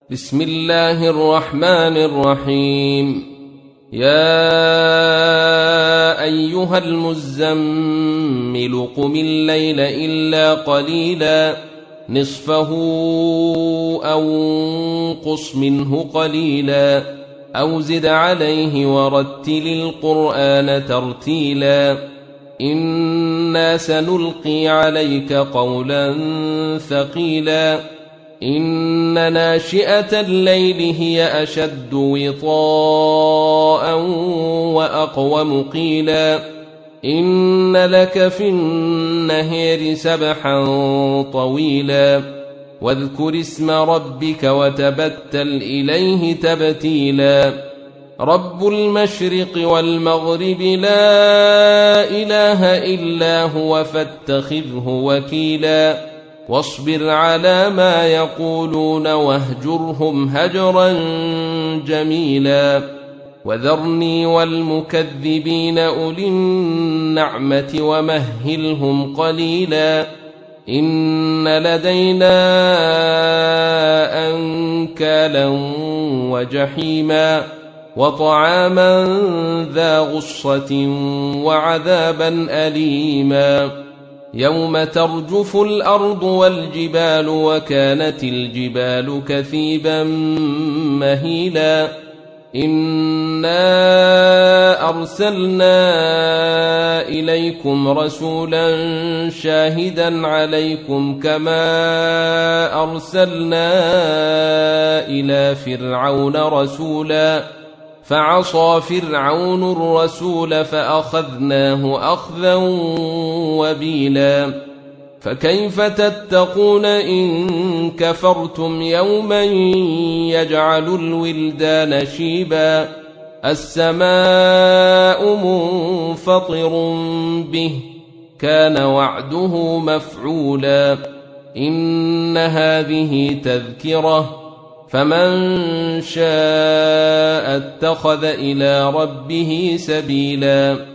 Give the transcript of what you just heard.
بسم الله الرحمن الرحيم. يا أيها المزمل قم الليل إلا قليلا نصفه أو انقص منه قليلا أو زد عليه ورتل القرآن ترتيلا إنا سنلقي عليك قولا ثقيلا إن ناشئة الليل هي أشد وطاء وأقوم قيلا إن لك في النهار سبحا طويلا واذكر اسم ربك وتبتل إليه تبتيلا رب المشرق والمغرب لا إله إلا هو فاتخذه وكيلا واصبر على ما يقولون واهجرهم هجرا جميلا وذرني والمكذبين أولي النعمة ومهلهم قليلا إن لدينا أنكالا وجحيما وطعاما ذا غصة وعذابا أليما يوم ترجف الأرض والجبال وكانت الجبال كثيبا مهيلا إنا أرسلنا إليكم رسولا شاهدا عليكم كما أرسلنا إلى فرعون رسولا فعصى فرعون الرسول فأخذناه أخذا وبيلا فكيف تتقون إن كفرتم يوما يجعل الولدان شيبا السماء منفطر به كان وعده مفعولا إن هذه تذكرة فمن شاء اتخذ إلى ربه سبيلا